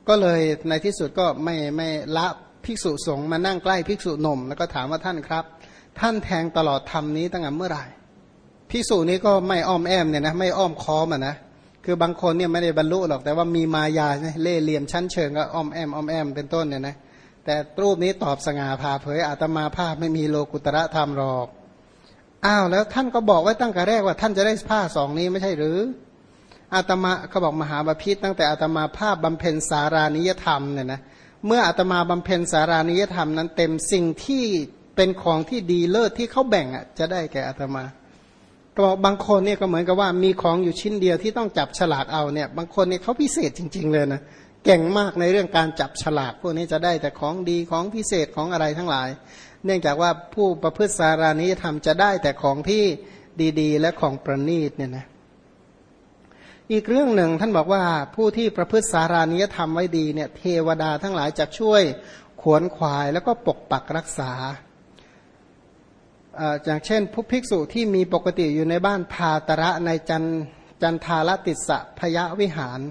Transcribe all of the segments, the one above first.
ก็เลยในที่สุดก็ไม่ละภิกษุสงฆ์มานั่งใกล้ภิกษุหนุ่มแล้วก็ถามว่าท่านครับท่านแทงตลอดธรรมนี้ตั้งแต่เมื่อไหร่ภิกษุนี้ก็ไม่อ้อมแอมเนี่ยนะไม่อ้อมค้อมนะคือบางคนเนี่ยไม่ได้บรรลุหรอกแต่ว่ามีมายาเล่ห์เหลี่ยมชั้นเชิงก็อ้อมแอมเป็นต้นเนี่ยนะแต่รูปนี้ตอบสง่าผ่าเผยอาตมาภาพไม่มีโลกุตระธรรมหรอกอ้าวแล้วท่านก็บอกไว้ตั้งแต่แรกว่าท่านจะได้ผ้าสองนี้ไม่ใช่หรืออาตมาเขาบอกมหาบาพิตรตั้งแต่อาตมาภาพบำเพ็ญสารานิยธรรมเนี่ยนะเมื่ออาตมาบำเพ็ญสารานิยธรรมนั้นเต็มสิ่งที่เป็นของที่ดีเลิศที่เขาแบ่งจะได้แก่อาตมาก็บอกบางคนเนี่ยก็เหมือนกับว่ามีของอยู่ชิ้นเดียวที่ต้องจับฉลากเอาเนี่ยบางคนเนี่ยเขาพิเศษจริงๆเลยนะเก่งมากในเรื่องการจับฉลากพวกนี้จะได้แต่ของดีของพิเศษของอะไรทั้งหลายเนื่องจากว่าผู้ประพฤติสารานิยธรรมจะได้แต่ของที่ดีๆและของประณีตเนี่ยนะอีกเรื่องหนึ่งท่านบอกว่าผู้ที่ประพฤติสารานิยธรรมไว้ดีเนี่ยเทวดาทั้งหลายจะช่วยขวนขวายแล้วก็ปกปักรักษาอย่างเช่นผู้ภิกษุที่มีปกติอยู่ในบ้านพาตระในจันทาลติสสะพยวิหาร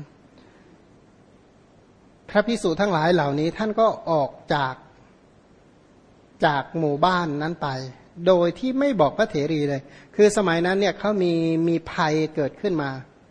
พระภิกษุทั้งหลายเหล่านี้ท่านก็ออกจากหมู่บ้านนั้นไปโดยที่ไม่บอกพระเถรีเลยคือสมัยนั้นเนี่ยเขามีภัยเกิดขึ้นมา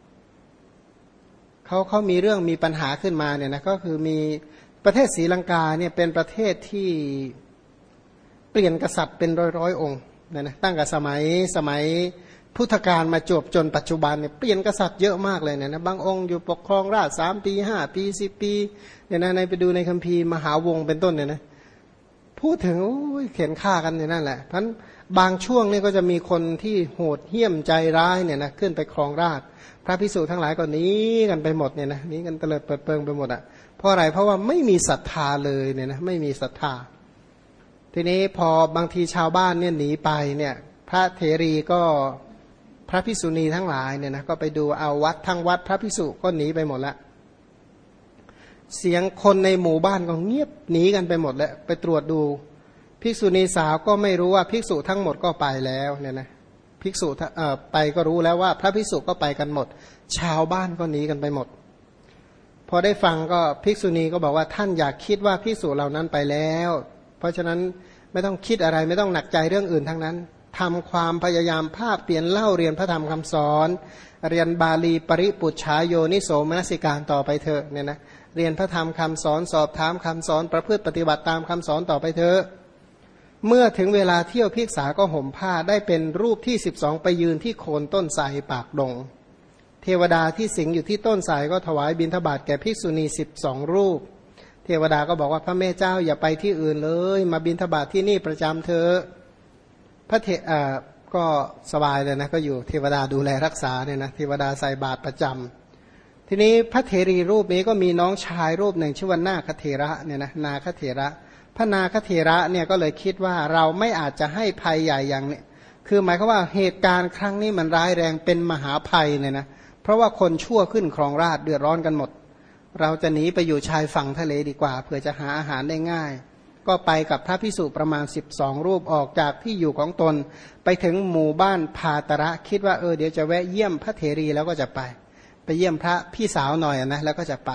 เขามีเรื่องมีปัญหาขึ้นมาเนี่ยนะก็คือมีประเทศศรีลังกาเนี่ยเป็นประเทศที่เปลี่ยนกษัตริย์เป็นร้อยองค์นะตั้งแต่สมัยพุทธกาลมาจนปัจจุบันเนี่ยเปลี่ยนกษัตริย์เยอะมากเลยเนี่ยนะบางองค์อยู่ปกครองราช3 ปี5 ปี10 ปีเนี่ยนะในไปดูในคัมภีร์มหาวงศ์เป็นต้นเนี่ยนะพูดถึงเขียนฆ่ากันอย่างนั้นแหละเพราะบางช่วงนี่ก็จะมีคนที่โหดเหี้ยมใจร้ายเนี่ยนะขึ้นไปครองราชพระภิกษุทั้งหลายก็หนีกันไปหมดเนี่ยนะหนีกันเตลิดเปิดเปิงไปหมดอ่ะเพราะอะไรเพราะว่าไม่มีศรัทธาเลยเนี่ยนะไม่มีศรัทธาทีนี้พอบางทีชาวบ้านเนี่ยหนีไปเนี่ยพระเถรีก็พระภิกษุณีทั้งหลายเนี่ยนะก็ไปดูเอาวัดทั้งวัดพระภิกษุก็หนีไปหมดแล้วเสียงคนในหมู่บ้านก็เงียบหนีกันไปหมดแล้วไปตรวจดูภิกษุณีสาวก็ไม่รู้ว่าภิกษุทั้งหมดก็ไปแล้วเนี่ยนะภิกษุไปก็รู้แล้วว่าพระภิกษุก็ไปกันหมดชาวบ้านก็หนีกันไปหมดพอได้ฟังก็ภิกษุณีก็บอกว่าท่านอยากคิดว่าภิกษุเหล่านั้นไปแล้วเพราะฉะนั้นไม่ต้องคิดอะไรไม่ต้องหนักใจเรื่องอื่นทั้งนั้นทำความพยายามภาคเปลี่ยนเล่าเรียนพระธรรมคำสอนเรียนบาลีปริปุจฉาโยนิโสมนสิการต่อไปเถอะเนี่ยนะเรียนพระธรรมคำสอนสอบถามคำสอนประพฤติปฏิบัติตามคำสอนต่อไปเถอะเมื่อถึงเวลาเที่ยวภิกษาก็ห่มผ้าได้เป็นรูปที่12ไปยืนที่โคนต้นไทรปากดงเทวดาที่สิงอยู่ที่ต้นไทรก็ถวายบิณฑบาตแก่ภิกษุณี12รูปเทวดาก็บอกว่าพระแม่เจ้าอย่าไปที่อื่นเลยมาบิณฑบาตที่นี่ประจำเถอะพระก็สบายเลยนะก็อยู่เทวดาดูแลรักษาเนี่ยนะเทวดาใส่บาตรประจำทีนี้พระเถรีรูปนี้ก็มีน้องชายรูปหนึ่งชื่อว่านาคเถระเนี่ยนะนาคเถระพระนาคเถระเนี่ยก็เลยคิดว่าเราไม่อาจจะให้ภัยใหญ่อย่างนี้คือหมายความว่าเหตุการณ์ครั้งนี้มันร้ายแรงเป็นมหาภัยเนี่ยนะเพราะว่าคนชั่วขึ้นครองราชย์เดือดร้อนกันหมดเราจะหนีไปอยู่ชายฝั่งทะเลดีกว่าเพื่อจะหาอาหารได้ง่ายก็ไปกับพระภิกษุประมาณ12รูปออกจากที่อยู่ของตนไปถึงหมู่บ้านพาตระคิดว่าเดี๋ยวจะแวะเยี่ยมพระเถรีแล้วก็จะไปเยี่ยมพระพี่สาวหน่อยนะแล้วก็จะไป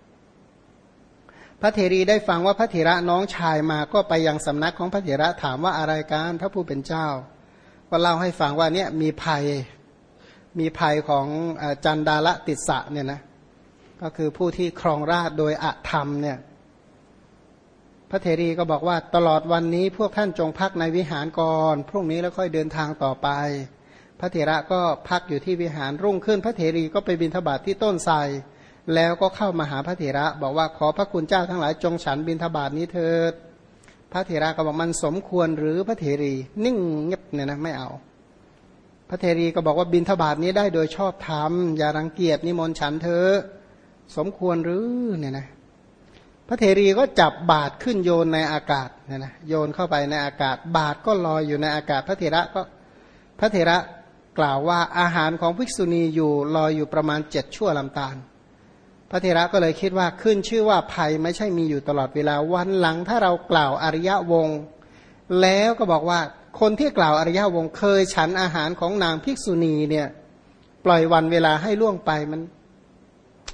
พระเถรีได้ฟังว่าพระเถระน้องชายมาก็ไปยังสำนักของพระเถระถามว่าอะไรกันพระผู้เป็นเจ้าก็เล่าให้ฟังว่าเนี่ยมีภัยของจันดาลติสสะเนี่ยนะก็คือผู้ที่ครองราชโดยอธรรมเนี่ยพระเถรีก็บอกว่าตลอดวันนี้พวกท่านจงพักในวิหารก่อนพรุ่งนี้แล้วค่อยเดินทางต่อไปพระเถระก็พักอยู่ที่วิหารรุ่งขึ้นพระเถรีก็ไปบิณฑบาตที่ต้นไทรแล้วก็เข้ามาหาพระเถระบอกว่าขอพระคุณเจ้าทั้งหลายจงฉันบิณฑบาตนี้เถิดพระเถระก็บอกมันสมควรหรือพระเถรีนิ่งเงียบเนี่ยนะไม่เอาพระเถรีก็บอกว่าบิณฑบาตนี้ได้โดยชอบธรรมอย่ารังเกียจนิมนต์ฉันเถอะสมควรหรือเนี่ยนะพระเถรีก็จับบาตรขึ้นโยนในอากาศเนี่ยนะโยนเข้าไปในอากาศบาตรก็ลอยอยู่ในอากาศพระเถระกล่าวว่าอาหารของภิกษุณีอยู่ลอยอยู่ประมาณ7 ชั่วลำตาลพระเถระก็เลยคิดว่าขึ้นชื่อว่าภัยไม่ใช่มีอยู่ตลอดเวลาวันหลังถ้าเรากล่าวอริยวงศ์แล้วก็บอกว่าคนที่กล่าวอริยวงศ์เคยฉันอาหารของนางภิกษุณีเนี่ยปล่อยวันเวลาให้ล่วงไปมัน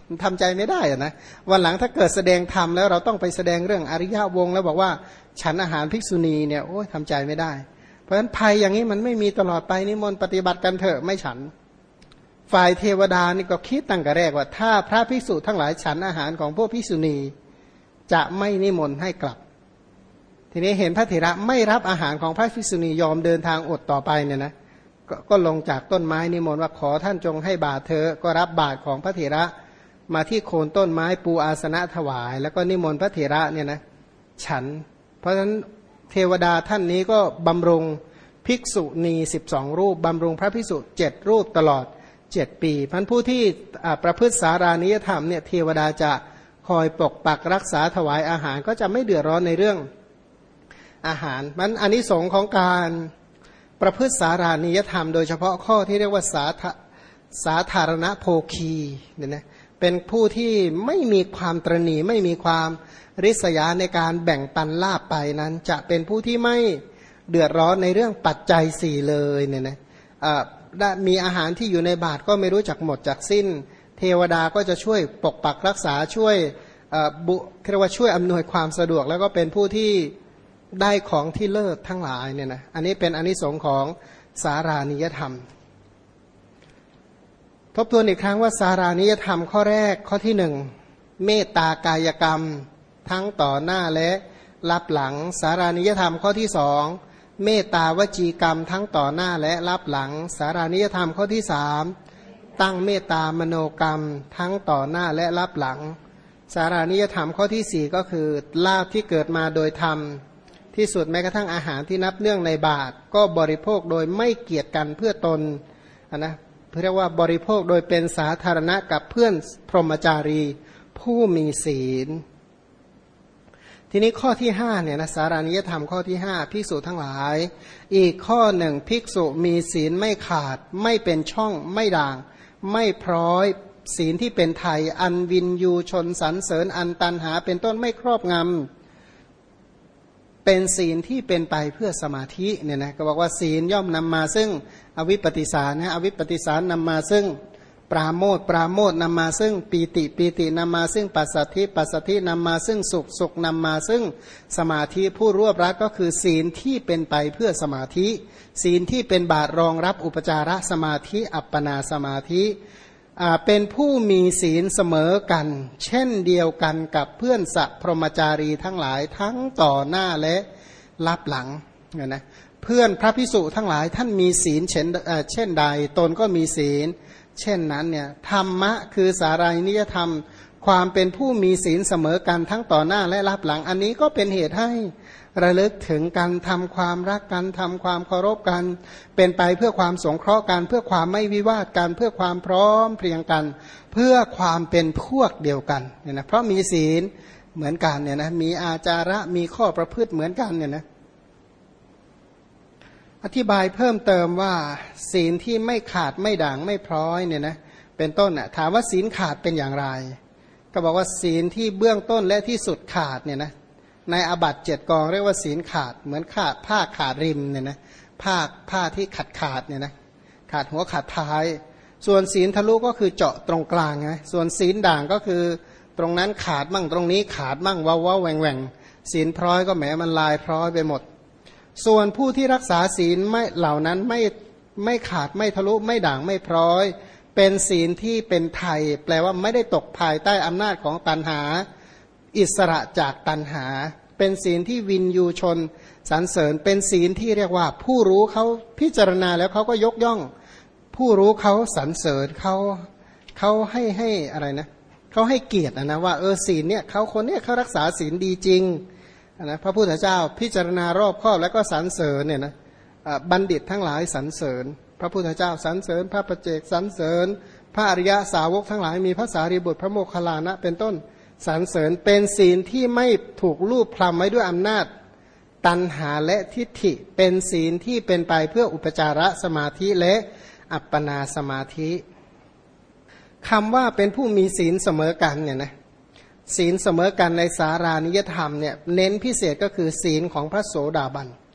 มันทำใจไม่ได้อะนะวันหลังถ้าเกิดแสดงธรรมแล้วเราต้องไปแสดงเรื่องอริยวงศ์แล้วบอกว่าฉันอาหารภิกษุณีเนี่ยโอ้ยทำใจไม่ได้เพราะฉะนั้นภัยอย่างนี้มันไม่มีตลอดไปนิมนต์ปฏิบัติกันเถอะไม่ฉันฝ่ายเทวดานี่ก็คิดตั้งแต่แรกว่าถ้าพระภิกษุทั้งหลายฉันอาหารของพวกภิกษุณีจะไม่นิมนต์ให้กลับทีนี้เห็นพระเถระไม่รับอาหารของพระภิกษุณียอมเดินทางอดต่อไปเนี่ยนะก็ลงจากต้นไม้นิมนต์ว่าขอท่านจงให้บาตรเธอก็รับบาตรของพระเถระมาที่โคนต้นไม้ปูอาสนะถวายแล้วก็นิมนต์พระเถระเนี่ยนะฉันเพราะฉะนั้นเทวดาท่านนี้ก็บำรุงภิกษุณี12รูปบำรุงพระภิกษุ7รูปตลอด7ปีพันผู้ที่ประพฤติสารานิยธรรมเนี่ยเทวดาจะคอยปกปักรักษาถวายอาหารก็จะไม่เดือดร้อนในเรื่องอาหารมันอานิสงส์ของการประพฤติสารานิยธรรมโดยเฉพาะข้อที่เรียกว่าสาธารณโภคีเนี่ยนะเป็นผู้ที่ไม่มีความตระหนี่ไม่มีความริษยาในการแบ่งปันลาภไปนั้นจะเป็นผู้ที่ไม่เดือดร้อนในเรื่องปัจจัย4เลยเนี่ยนะมีอาหารที่อยู่ในบาตรก็ไม่รู้จักหมดจากสิ้นเทวดาก็จะช่วยปกปักรักษาช่วยเรียกว่าช่วยอำนวยความสะดวกแล้วก็เป็นผู้ที่ได้ของที่เลิศทั้งหลายเนี่ยนะอันนี้เป็นอานิสงส์ของสารานิยธรรมทบทวนอีกครั้งว่าสารานิยธรรมข้อแรกข้อที่1เมตตากายกรรมทั้งต่อหน้าและรับหลังสารานิยธรรมข้อที่2เมตตาวจีกรรมทั้งต่อหน้าและรับหลังสารานิยธรรมข้อที่3ตั้งเมตตามโนกรรมทั้งต่อหน้าและรับหลังสารานิยธรรมข้อที่4ก็คือลาภที่เกิดมาโดยธรรมที่สุดแม้กระทั่งอาหารที่นับเนื่องในบาตรก็บริโภคโดยไม่เกียจกันเพื่อตนนะเรียกว่าบริโภคโดยเป็นสาธารณะกับเพื่อนพรหมจารีผู้มีศีลทีนี้ข้อที่5เนี่ยนะสารานิยธรรมข้อที่5ภิกษุทั้งหลายอีกข้อหนึ่งภิกษุมีศีลไม่ขาดไม่เป็นช่องไม่ด่างไม่พร้อยศีลที่เป็นไทยอันวินยูชนสรรเสริญอันตันหาเป็นต้นไม่ครอบงำเป็นศีลที่เป็นไปเพื่อสมาธิเนี่ยนะก็บอกว่าศีลย่อมนำมาซึ่งอวิปปิสารนะอวิปปิสารนำมาซึ่งปราโมทย์ปราโมทย์นำมาซึ่งปีติปีตินำมาซึ่งปัสสัทธิปัสสัทธินำมาซึ่งสุขสุขนำมาซึ่งสมาธิผู้รวบรัดก็คือศีลที่เป็นไปเพื่อสมาธิศีลที่เป็นบาตรรองรับอุปจารสมาธิอัปปนาสมาธิเป็นผู้มีศีลเสมอกันเช่นเดียวกันกับเพื่อนสัพพรหมจารีทั้งหลายทั้งต่อหน้าและรับหลังนะเพื่อนพระภิกษุทั้งหลายท่านมีศีลเช่นใดตนก็มีศีลเช่นนั้นเนี่ยธรรมะคือสารานิยธรรมความเป็นผู้มีศีลเสมอกันทั้งต่อหน้าและรับหลังอันนี้ก็เป็นเหตุให้ระลึกถึงการทำความรักกันทำความเคารพกันเป็นไปเพื่อความสงเคราะห์กันเพื่อความไม่วิวาทกันเพื่อความพร้อมเพรียงกันเพื่อความเป็นพวกเดียวกันเนี่ยนะเพราะมีศีลเหมือนกันเนี่ยนะมีอาจาระมีข้อประพฤติเหมือนกันเนี่ยนะอธิบายเพิ่มเติมว่าศีลที่ไม่ขาดไม่ด่างไม่พร้อยเนี่ยนะเป็นต้นน่ะถามว่าศีลขาดเป็นอย่างไรก็บอกว่าศีลที่เบื้องต้นและที่สุดขาดเนี่ยนะในอาบัติ7กองเรียกว่าศีลขาดเหมือนขาดผ้าขาดริมเนี่ยนะผ้าที่ขาดเนี่ยนะขาดหัวขาดท้ายส่วนศีลทะลุก็คือเจาะตรงกลางไงส่วนศีลด่างก็คือตรงนั้นขาดมั่งตรงนี้ขาดมั่งว้าวแหว่งศีลพร้อยก็แหมมันลายพร้อยไปหมดส่วนผู้ที่รักษาศีลไม่เหล่านั้นไม่ขาดไม่ทะลุไม่ด่างไม่พร้อยเป็นศีลที่เป็นไทยแปลว่าไม่ได้ตกภายใต้อำนาจของตัณหาอิสระจากตัณหาเป็นศีลที่วินยูชนสรรเสริญเป็นศีลที่เรียกว่าผู้รู้เขาพิจารณาแล้วเขาก็ยกย่องผู้รู้เขาสรรเสริญเขาให้อะไรนะเขาให้เกียรตินะว่าศีลเนี่ยเขาคนเนี่ยเขารักษาศีลดีจริงนะพระพุทธเจ้าพิจารณารอบคอบแล้วก็สรรเสริญเนี่ยนะบัณฑิตทั้งหลายสรรเสริญพระพุทธเจ้าสรรเสริญพระปัจเจกสรรเสริญพระอริยสาวกทั้งหลายมีพระสารีบุตรพระโมคคัลลานะเป็นต้นสรรเสริญเป็นศีลที่ไม่ถูกลูบพลำไว้ด้วยอำนาจตัณหาและทิฏฐิเป็นศีลที่เป็นไปเพื่ออุปจารสมาธิและอัปปนาสมาธิคำว่าเป็นผู้มีศีลเสมอกันเนี่ยนะศีลเสมอกันในสารานิยธรรมเนี่ยเน้นพิเศษก็คือศีลของพระโสดาบัน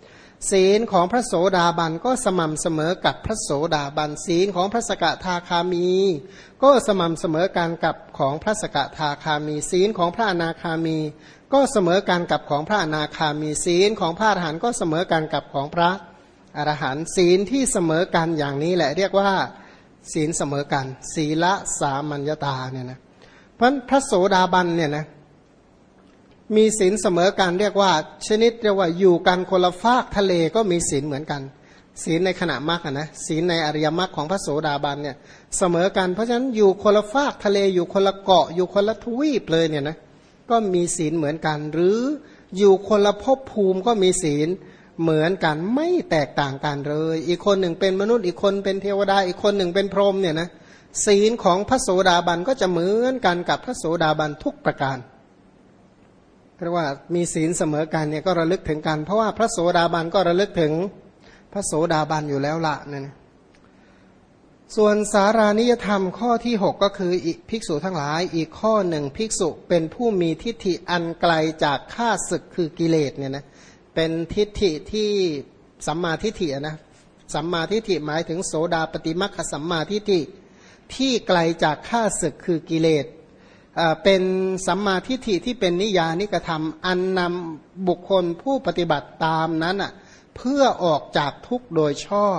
ศีลของพระโสดาบันก็สม่ำเสมอกับพระโสดาบันศีลของพระสกทาคามีก็สม่ำเสมอกันกับของพระสกทาคามีศีลของพระอนาคามีก็เสมอกันกับของพระอนาคามีศีลของพระอรหันต์ก็เสมอกันกับของพระอรหันต์ศีลที่เสมอกันอย่างนี้แหละเรียกว่าศีลเสมอกันศีลสามัญญตาเนี่ยนะเพราะพระโสดาบันเนี่ยนะมีศีลเสมอกันเรียกว่าชนิดเรียกว่าอยู่กันคนละฟากทะเลก็มีศีลเหมือนกันศีลในขณะมรรคนะศีลในอริยมรรคของพระโสดาบันเนี่ยเสมอกันเพราะฉะนั้นอยู่คนละฟากทะเลอยู่คนละเกาะอยู่คนละทวีปเลยเนี่ยนะก็มีศีลเหมือนกันหรืออยู่คนละภพภูมิก็มีศีลเหมือนกันไม่แตกต่างกันเลยอีกคนหนึ่งเป็นมนุษย์อีกคนเป็นเทวดาอีกคนหนึ่งเป็นพรหมเนี่ยนะศีลของพระโสดาบันก็จะเหมือนกันกับพระโสดาบันทุกประการเรียกว่ามีศีลเสมอกันเนี่ยก็ระลึกถึงกันเพราะว่าพระโสดาบันก็ระลึกถึงพระโสดาบันอยู่แล้วละเนี่ยนะส่วนสารานิยธรรมข้อที่6ก็คือภิกษุทั้งหลายอีกข้อหนึ่งภิกษุเป็นผู้มีทิฏฐิอันไกลจากข้าศึกคือกิเลสเนี่ยนะเป็นทิฏฐิที่สัมมาทิฏฐินะสัมมาทิฏฐิหมายถึงโสดาปฏิมัคคสัมมาทิฏฐิที่ไกลจากข้าศึกคือกิเลสเป็นสัมมาทิฏฐิที่เป็นนิยานิกธรรมอันนำบุคคลผู้ปฏิบัติตามนั้นเพื่อออกจากทุกข์โดยชอบ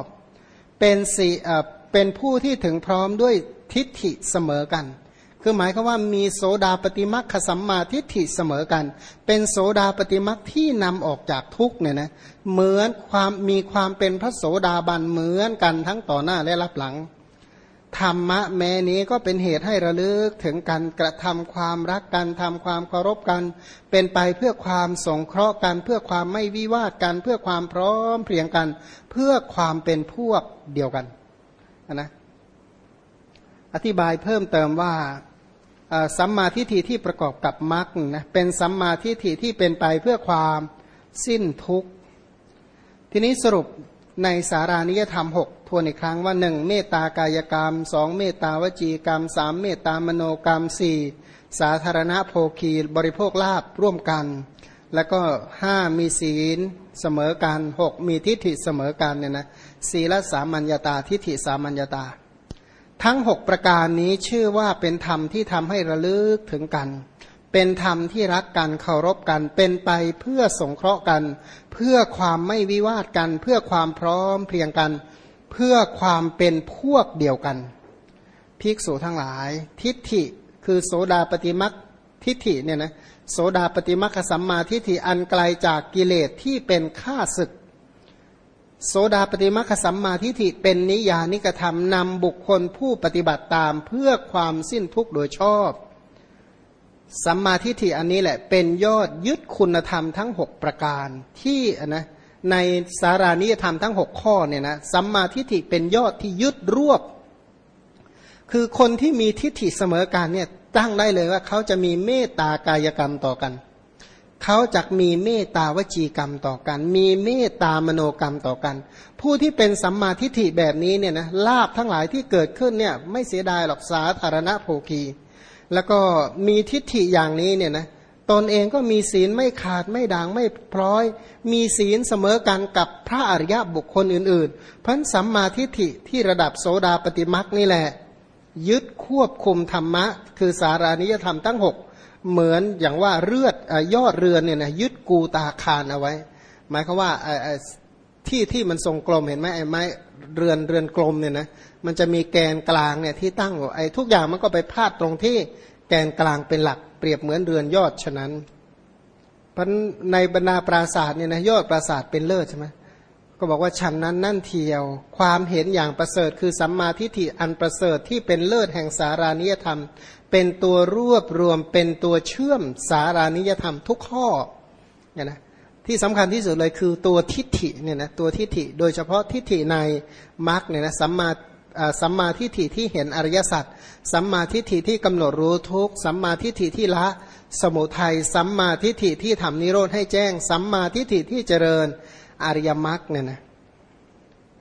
เป็นผู้ที่ถึงพร้อมด้วยทิฏฐิเสมอกันคือหมายความว่ามีโสดาปฏิมัคคสัมมาทิฏฐิเสมอกันเป็นโสดาปฏิมัคที่นำออกจากทุกข์เนี่ยนะเหมือนมีความเป็นพระโสดาบันเหมือนกันทั้งต่อหน้าและรับหลังธรรมะแม้นี้ก็เป็นเหตุให้ระลึกถึงการกระทำความรักกันทำความเคารพกันเป็นไปเพื่อความสงเคราะห์กันเพื่อความไม่วิวาทกันเพื่อความพร้อมเพรียงกันเพื่อความเป็นพวกเดียวกันนะอธิบายเพิ่มเติมว่าสัมมาทิฏฐิที่ประกอบกับมรรคนะเป็นสัมมาทิฏฐิที่เป็นไปเพื่อความสิ้นทุกข์ทีนี้สรุปในสารานิยธรรม6ทวนอีกครั้งว่า1เมตตากายกรรม2เมตตาวจีกรรม3เมตตามโนกรรม4สาธารณโภคีบริโภคลาภร่วมกันแล้วก็5มีศีลเสมอกัน6มีทิฏฐิเสมอกันเนี่ยนะศีลสามัญญตาทิฏฐิสามัญญตาทั้ง6ประการนี้ชื่อว่าเป็นธรรมที่ทำให้ระลึกถึงกันเป็นธรรมที่รักกันเคารพกันเป็นไปเพื่อสงเคราะห์กันเพื่อความไม่วิวาทกันเพื่อความพร้อมเพรียงกันเพื่อความเป็นพวกเดียวกันภิกษุทั้งหลายทิฏฐิคือโสดาปฏิมัคทิฏฐิเนี่ยนะโสดาปฏิมัคคสัมมาทิฏฐิอันไกลจากกิเลสที่เป็นข้าศึกโสดาปฏิมัคคสัมมาทิฏฐิเป็นนิยานิกธรรมนำบุคคลผู้ปฏิบัติตามเพื่อความสิ้นทุกข์โดยชอบสัมมาทิฏฐิอันนี้แหละเป็นยอดยึดคุณธรรมทั้ง6ประการที่นะในสารานิยธรรมทั้ง6ข้อเนี่ยนะสัมมาทิฏฐิเป็นยอดที่ยึดรวบคือคนที่มีทิฏฐิเสมอกันเนี่ยตั้งได้เลยว่าเขาจะมีเมตตากายกรรมต่อกันเขาจะมีเมตตาวจีกรรมต่อกันมีเมตตามโนกรรมต่อกันผู้ที่เป็นสัมมาทิฏฐิแบบนี้เนี่ยนะลาภทั้งหลายที่เกิดขึ้นเนี่ยไม่เสียดายหรอกสาธารณโภคีแล้วก็มีทิฏฐิอย่างนี้เนี่ยนะตนเองก็มีศีลไม่ขาดไม่ด่างไม่พร้อยมีศีลเสมอกันกับพระอริยบุคคลอื่นๆเพราะสัมมาทิฏฐิที่ระดับโสดาปฏิมัคนี่แหละยึดควบคุมธรรมะคือสารานิยธรรมทั้ง6เหมือนอย่างว่ายอดเรือนเนี่ยนะยึดกูตาคารเอาไว้หมายความว่าที่มันทรงกลมเห็นไหมไอ้ไม้เรือนกลมเนี่ยนะมันจะมีแกนกลางเนี่ยที่ตั้งไอ้ทุกอย่างมันก็ไปพาดตรงที่แกนกลางเป็นหลักเปรียบเหมือนเรือนยอดฉะนั้นเพราะในบรรดาปราสาทเนี่ยนะยอดปราสาทเป็นเลิศใช่ไหมก็บอกว่าฉันนั้นนั่นเทียวความเห็นอย่างประเสริฐคือสัมมาทิฏฐิอันประเสริฐที่เป็นเลิศแห่งสารานิยธรรมเป็นตัวรวบรวมเป็นตัวเชื่อมสารานิยธรรมทุกข้อเนี่ยนะที่สำคัญที่สุดเลยคือตัวทิฏฐิเนี่ยนะตัวทิฏฐิโดยเฉพาะทิฏฐิในมรรคเนี่ยนะสัมมาทิฏฐิที่เห็นอริยสัจสัมมาทิฏฐิที่กำหนดรู้ทุกข์สัมมาทิฏฐิที่ละสมุทัยสัมมาทิฏฐิที่ทำนิโรธให้แจ้งสัมมาทิฏฐิที่เจริญอริยมรรคเนี่ยนะ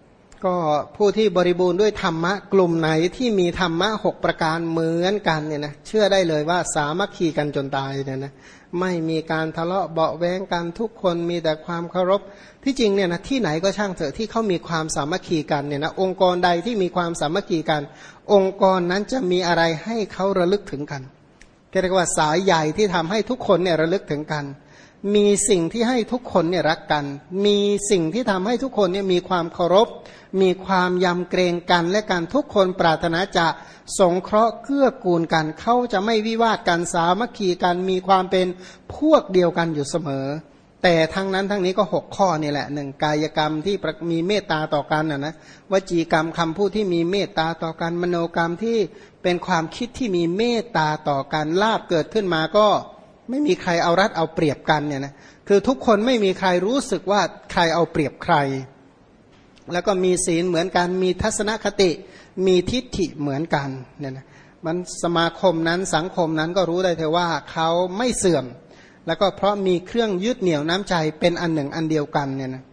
ก็ผู้ที่บริบูรณ์ด้วยธรรมะกลุ่มไหนที่มีธรรมะ6ประการเหมือนกันเนี่ยนะเชื่อได้เลยว่าสามัคคีกันจนตายเนี่ยนะไม่มีการทะเลาะเบาะแว้งกันทุกคนมีแต่ความเคารพที่จริงเนี่ยนะที่ไหนก็ช่างเถอะที่เขามีความสามัคคีกันเนี่ยนะองค์กรใดที่มีความสามัคคีกันองค์กรนั้นจะมีอะไรให้เขาระลึกถึงกันเรียกว่าสายใหญ่ที่ทำให้ทุกคนเนี่ยระลึกถึงกันมีสิ่งที่ให้ทุกคนเนี่ยรักกันมีสิ่งที่ทำให้ทุกคนเนี่ยมีความเคารพมีความยำเกรงกันและกันทุกคนปรารถนาจะสงเคราะห์เกื้อกูลกันเขาจะไม่วิวาทกันสามัคคีกันมีความเป็นพวกเดียวกันอยู่เสมอแต่ทั้งนั้นทั้งนี้ก็6ข้อนี่แหละหนึ่งกายกรรมที่มีเมตตาต่อกันนะวจีกรรมคำพูดที่มีเมตตาต่อกันมโนกรรมที่เป็นความคิดที่มีเมตตาต่อกันลาภเกิดขึ้นมาก็ไม่มีใครเอารัดเอาเปรียบกันเนี่ยนะคือทุกคนไม่มีใครรู้สึกว่าใครเอาเปรียบใครแล้วก็มีศีลเหมือนกันมีทัศนคติมีทิฏฐิเหมือนกันเนี่ยนะมันสมาคมนั้นสังคมนั้นก็รู้ได้เถอะว่าเขาไม่เสื่อมแล้วก็เพราะมีเครื่องยึดเหนี่ยวน้ำใจเป็นอันหนึ่งอันเดียวกันเนี่ยนะ